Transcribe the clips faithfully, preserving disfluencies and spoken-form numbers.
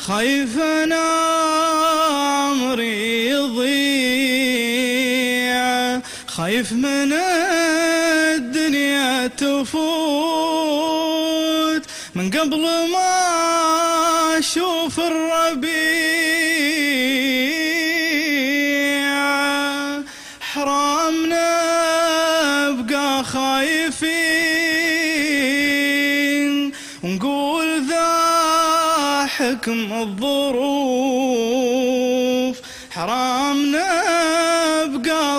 خايف أنا عمري يضيع، خايف من الدنيا تفوت من قبل ما أشوف الربيع. حرامنا نبقى خايفين ونقول ذا حكم الظروف، حرامنا نبقى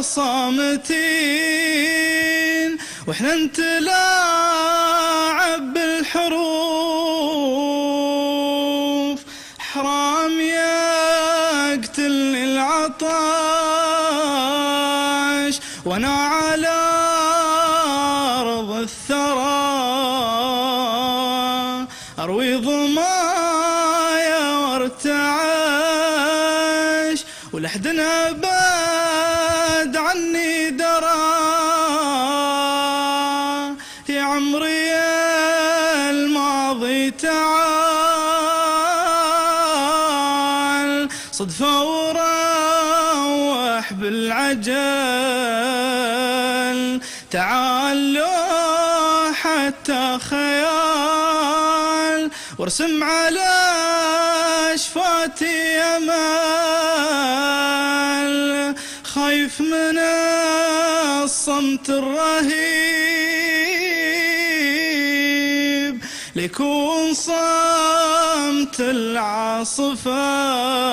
صامتين واحنا نتلاعب بالحروف. حرام يقتلني العطاش وانا على أرض الثرى أروي ظمايا وارتعاش ولحدنا بعد عني درى. يا عمري الماضي تعال صدفة وروح بالعجل، تعال لو حتى خيال وارسم على شفاتي أمل. خايف من الصمت الرهيب ليكون صمت العاصفة،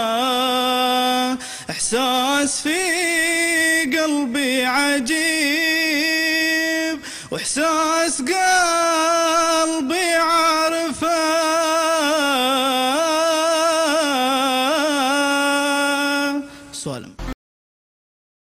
إحساس في قلبي عجيب وإحساس قلبي عارفه. سؤال